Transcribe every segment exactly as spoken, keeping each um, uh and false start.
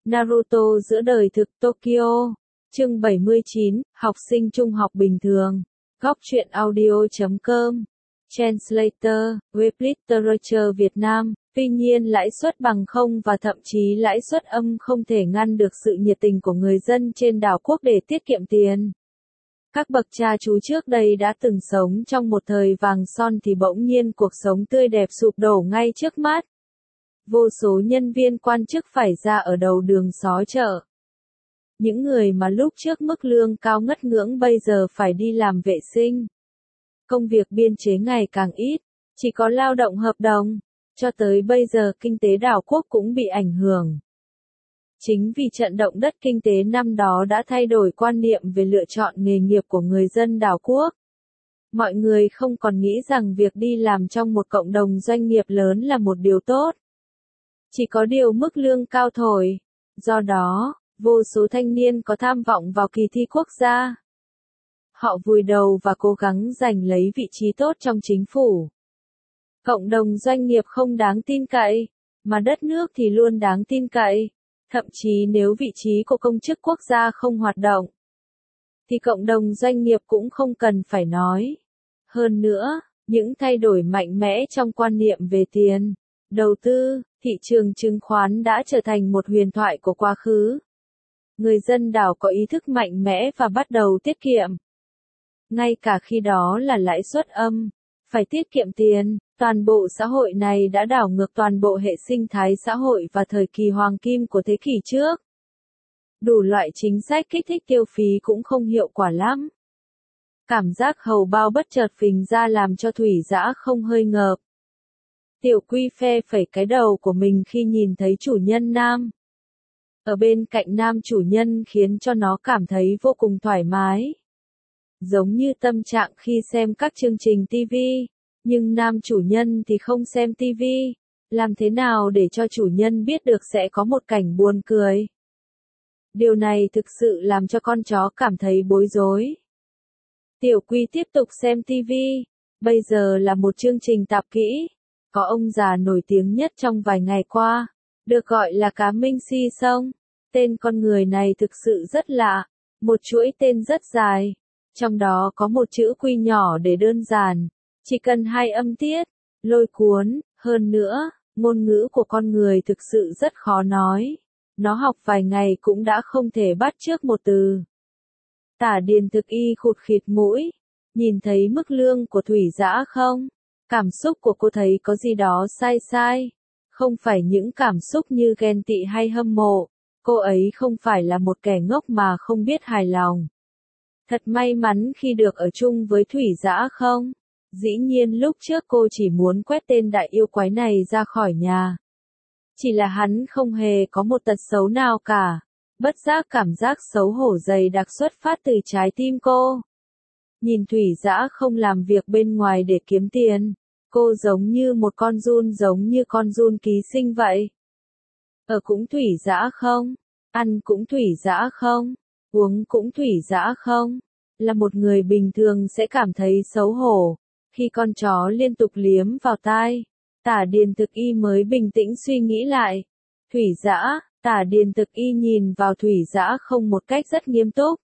Naruto giữa đời thực Tokyo. Chương bảy mươi chín, học sinh trung học bình thường. Góc truyện audio chấm com. Translator, Web Literature Việt Nam. Tuy nhiên lãi suất bằng không và thậm chí lãi suất âm không thể ngăn được sự nhiệt tình của người dân trên đảo quốc để tiết kiệm tiền. Các bậc cha chú trước đây đã từng sống trong một thời vàng son thì bỗng nhiên cuộc sống tươi đẹp sụp đổ ngay trước mắt. Vô số nhân viên quan chức phải ra ở đầu đường xó chợ. Những người mà lúc trước mức lương cao ngất ngưỡng bây giờ phải đi làm vệ sinh. Công việc biên chế ngày càng ít, chỉ có lao động hợp đồng. Cho tới bây giờ kinh tế đảo quốc cũng bị ảnh hưởng. Chính vì trận động đất kinh tế năm đó đã thay đổi quan niệm về lựa chọn nghề nghiệp của người dân đảo quốc. Mọi người không còn nghĩ rằng việc đi làm trong một cộng đồng doanh nghiệp lớn là một điều tốt. Chỉ có điều mức lương cao thổi. Do đó, vô số thanh niên có tham vọng vào kỳ thi quốc gia. Họ vùi đầu và cố gắng giành lấy vị trí tốt trong chính phủ. Cộng đồng doanh nghiệp không đáng tin cậy, mà đất nước thì luôn đáng tin cậy. Thậm chí nếu vị trí của công chức quốc gia không hoạt động, thì cộng đồng doanh nghiệp cũng không cần phải nói. Hơn nữa, những thay đổi mạnh mẽ trong quan niệm về tiền, đầu tư, thị trường chứng khoán đã trở thành một huyền thoại của quá khứ. Người dân đảo có ý thức mạnh mẽ và bắt đầu tiết kiệm. Ngay cả khi đó là lãi suất âm, phải tiết kiệm tiền, toàn bộ xã hội này đã đảo ngược toàn bộ hệ sinh thái xã hội và thời kỳ hoàng kim của thế kỷ trước. Đủ loại chính sách kích thích tiêu phí cũng không hiệu quả lắm. Cảm giác hầu bao bất chợt phình ra làm cho Thủy Dã không hơi ngợp. Tiểu Quy phe phẩy cái đầu của mình khi nhìn thấy chủ nhân nam. Ở bên cạnh nam chủ nhân khiến cho nó cảm thấy vô cùng thoải mái. Giống như tâm trạng khi xem các chương trình ti vi, nhưng nam chủ nhân thì không xem ti vi. Làm thế nào để cho chủ nhân biết được sẽ có một cảnh buồn cười? Điều này thực sự làm cho con chó cảm thấy bối rối. Tiểu Quy tiếp tục xem ti vi. Bây giờ là một chương trình tạp kỹ. Có ông già nổi tiếng nhất trong vài ngày qua, được gọi là Cá Minh Si Sông. Tên con người này thực sự rất lạ, một chuỗi tên rất dài, trong đó có một chữ Quy nhỏ để đơn giản, chỉ cần hai âm tiết, lôi cuốn. Hơn nữa, ngôn ngữ của con người thực sự rất khó nói, nó học vài ngày cũng đã không thể bắt chước một từ. Tả Điền Thực Y khụt khịt mũi, nhìn thấy mức lương của Thủy Dã không? Cảm xúc của cô thấy có gì đó sai sai, không phải những cảm xúc như ghen tị hay hâm mộ, cô ấy không phải là một kẻ ngốc mà không biết hài lòng. Thật may mắn khi được ở chung với Thủy Dã không? Dĩ nhiên lúc trước cô chỉ muốn quét tên đại yêu quái này ra khỏi nhà. Chỉ là hắn không hề có một tật xấu nào cả. Bất giác cảm giác xấu hổ dày đặc xuất phát từ trái tim cô. Nhìn Thủy Dã không làm việc bên ngoài để kiếm tiền, cô giống như một con giun giống như con giun ký sinh vậy. Ở cũng Thủy Dã không? Ăn cũng Thủy Dã không? Uống cũng Thủy Dã không? Là một người bình thường sẽ cảm thấy xấu hổ khi con chó liên tục liếm vào tai. Tả Điền Thực Y mới bình tĩnh suy nghĩ lại. Thủy Dã, Tả Điền Thực Y nhìn vào Thủy Dã không một cách rất nghiêm túc.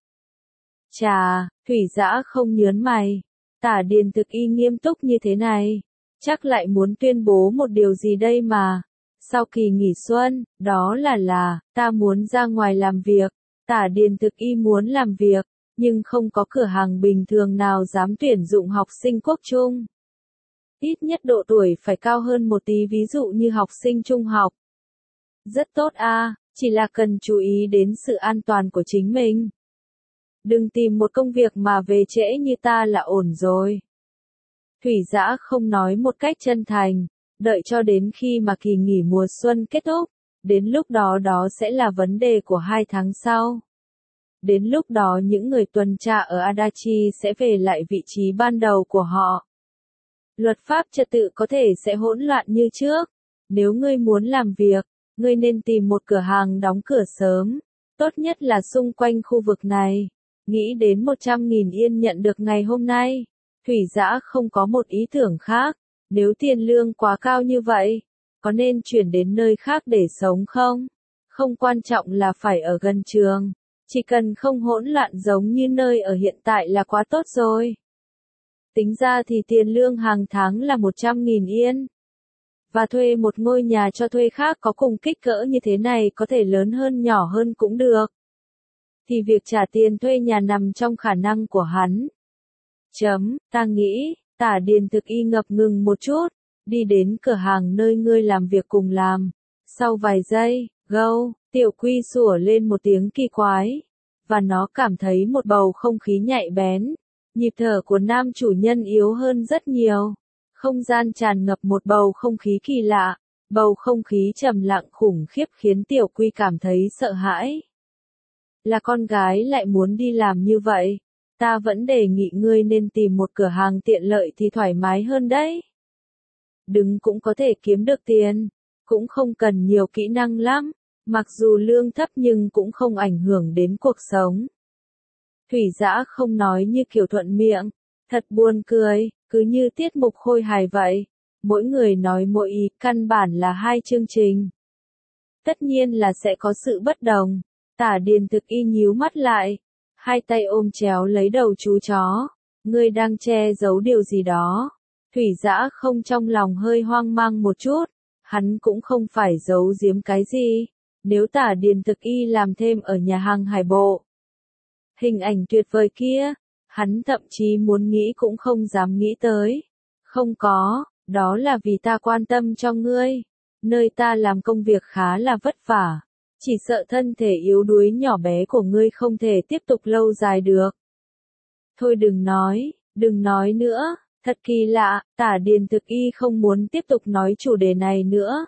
Chà, Thủy Dã không nhớn mày. Tả Điền Thực Y nghiêm túc như thế này, chắc lại muốn tuyên bố một điều gì đây mà. Sau kỳ nghỉ xuân, đó là là, ta muốn ra ngoài làm việc. Tả Điền Thực Y muốn làm việc, nhưng không có cửa hàng bình thường nào dám tuyển dụng học sinh quốc trung. Ít nhất độ tuổi phải cao hơn một tí, ví dụ như học sinh trung học. Rất tốt à, chỉ là cần chú ý đến sự an toàn của chính mình. Đừng tìm một công việc mà về trễ như ta là ổn rồi. Thủy Dã không nói một cách chân thành, đợi cho đến khi mà kỳ nghỉ mùa xuân kết thúc, đến lúc đó đó sẽ là vấn đề của hai tháng sau. Đến lúc đó những người tuần tra ở Adachi sẽ về lại vị trí ban đầu của họ. Luật pháp trật tự có thể sẽ hỗn loạn như trước. Nếu ngươi muốn làm việc, ngươi nên tìm một cửa hàng đóng cửa sớm, tốt nhất là xung quanh khu vực này. Nghĩ đến một trăm nghìn yên nhận được ngày hôm nay, Thủy Dã không có một ý tưởng khác. Nếu tiền lương quá cao như vậy, có nên chuyển đến nơi khác để sống không? Không quan trọng là phải ở gần trường. Chỉ cần không hỗn loạn giống như nơi ở hiện tại là quá tốt rồi. Tính ra thì tiền lương hàng tháng là một trăm nghìn yên. Và thuê một ngôi nhà cho thuê khác có cùng kích cỡ như thế này có thể lớn hơn nhỏ hơn cũng được. Thì việc trả tiền thuê nhà nằm trong khả năng của hắn. Chấm, ta nghĩ, Tả Điền Thực Y ngập ngừng một chút, đi đến cửa hàng nơi ngươi làm việc cùng làm. Sau vài giây, gâu, Tiểu Quy sủa lên một tiếng kỳ quái. Và nó cảm thấy một bầu không khí nhạy bén. Nhịp thở của nam chủ nhân yếu hơn rất nhiều. Không gian tràn ngập một bầu không khí kỳ lạ. Bầu không khí trầm lặng khủng khiếp khiến Tiểu Quy cảm thấy sợ hãi. Là con gái lại muốn đi làm như vậy. Ta vẫn đề nghị ngươi nên tìm một cửa hàng tiện lợi thì thoải mái hơn đấy. Đứng cũng có thể kiếm được tiền. Cũng không cần nhiều kỹ năng lắm. Mặc dù lương thấp nhưng cũng không ảnh hưởng đến cuộc sống. Thủy Dã không nói như kiểu thuận miệng. Thật buồn cười, cứ như tiết mục khôi hài vậy. Mỗi người nói mỗi ý, căn bản là hai chương trình. Tất nhiên là sẽ có sự bất đồng. Tả Điền Thực Y nhíu mắt lại. Hai tay ôm chéo lấy đầu chú chó. Ngươi đang che giấu điều gì đó. Thủy Dã không trong lòng hơi hoang mang một chút. Hắn cũng không phải giấu giếm cái gì. Nếu Tả Điền Thực Y làm thêm ở nhà hàng Hải Bộ. Hình ảnh tuyệt vời kia. Hắn thậm chí muốn nghĩ cũng không dám nghĩ tới. Không có, đó là vì ta quan tâm cho ngươi. Nơi ta làm công việc khá là vất vả. Chỉ sợ thân thể yếu đuối nhỏ bé của ngươi không thể tiếp tục lâu dài được. Thôi đừng nói, đừng nói nữa, thật kỳ lạ, Tả Điền Thực Y không muốn tiếp tục nói chủ đề này nữa.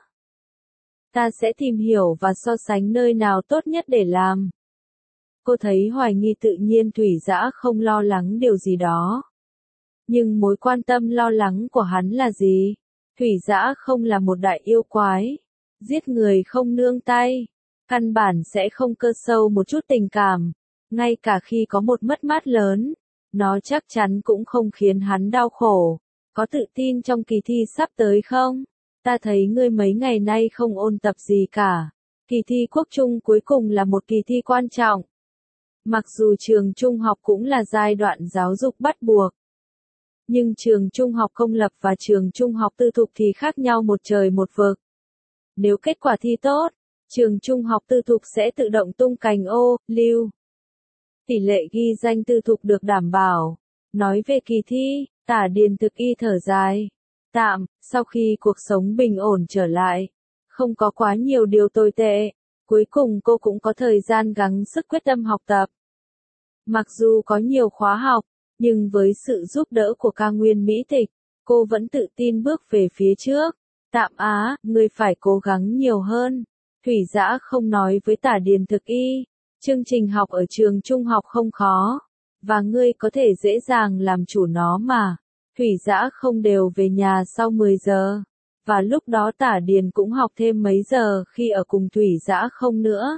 Ta sẽ tìm hiểu và so sánh nơi nào tốt nhất để làm. Cô thấy hoài nghi tự nhiên Thủy Dã không lo lắng điều gì đó. Nhưng mối quan tâm lo lắng của hắn là gì? Thủy Dã không là một đại yêu quái. Giết người không nương tay. Căn bản sẽ không cơ sâu một chút tình cảm. Ngay cả khi có một mất mát lớn, nó chắc chắn cũng không khiến hắn đau khổ. Có tự tin trong kỳ thi sắp tới không? Ta thấy ngươi mấy ngày nay không ôn tập gì cả. Kỳ thi quốc trung cuối cùng là một kỳ thi quan trọng. Mặc dù trường trung học cũng là giai đoạn giáo dục bắt buộc. Nhưng trường trung học công lập và trường trung học tư thục thì khác nhau một trời một vực. Nếu kết quả thi tốt, trường trung học tư thục sẽ tự động tung cành ô, lưu. Tỷ lệ ghi danh tư thục được đảm bảo. Nói về kỳ thi, Tả Điền Thực Y thở dài. Tạm, sau khi cuộc sống bình ổn trở lại, không có quá nhiều điều tồi tệ, cuối cùng cô cũng có thời gian gắng sức quyết tâm học tập. Mặc dù có nhiều khóa học, nhưng với sự giúp đỡ của ca nguyên Mỹ Tịch, cô vẫn tự tin bước về phía trước. Tạm á, ngươi phải cố gắng nhiều hơn. Thủy Dã không nói với Tả Điền Thực Y. Chương trình học ở trường trung học không khó. Và ngươi có thể dễ dàng làm chủ nó mà. Thủy Dã không đều về nhà sau mười giờ. Và lúc đó Tả Điền cũng học thêm mấy giờ khi ở cùng Thủy Dã không nữa.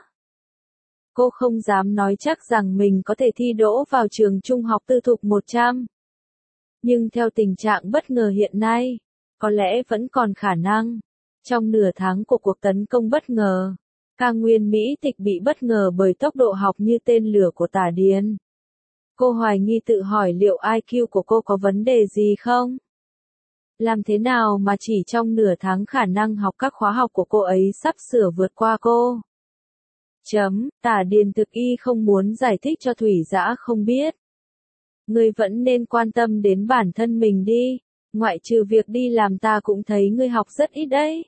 Cô không dám nói chắc rằng mình có thể thi đỗ vào trường trung học tư thục một trăm. Nhưng theo tình trạng bất ngờ hiện nay, có lẽ vẫn còn khả năng. Trong nửa tháng của cuộc tấn công bất ngờ, ca nguyên Mỹ Tịch bị bất ngờ bởi tốc độ học như tên lửa của Tả Điền. Cô hoài nghi tự hỏi liệu i kiu của cô có vấn đề gì không? Làm thế nào mà chỉ trong nửa tháng khả năng học các khóa học của cô ấy sắp sửa vượt qua cô? Chấm, Tả Điền Thực Y không muốn giải thích cho Thủy Dã không biết. Ngươi vẫn nên quan tâm đến bản thân mình đi, ngoại trừ việc đi làm ta cũng thấy ngươi học rất ít đấy.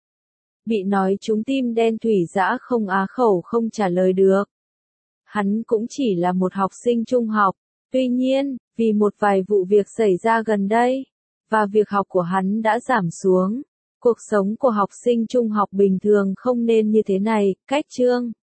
Bị nói trúng tim đen Thủy Dã không á khẩu không trả lời được. Hắn cũng chỉ là một học sinh trung học, tuy nhiên, vì một vài vụ việc xảy ra gần đây, và việc học của hắn đã giảm xuống. Cuộc sống của học sinh trung học bình thường không nên như thế này, cách chương.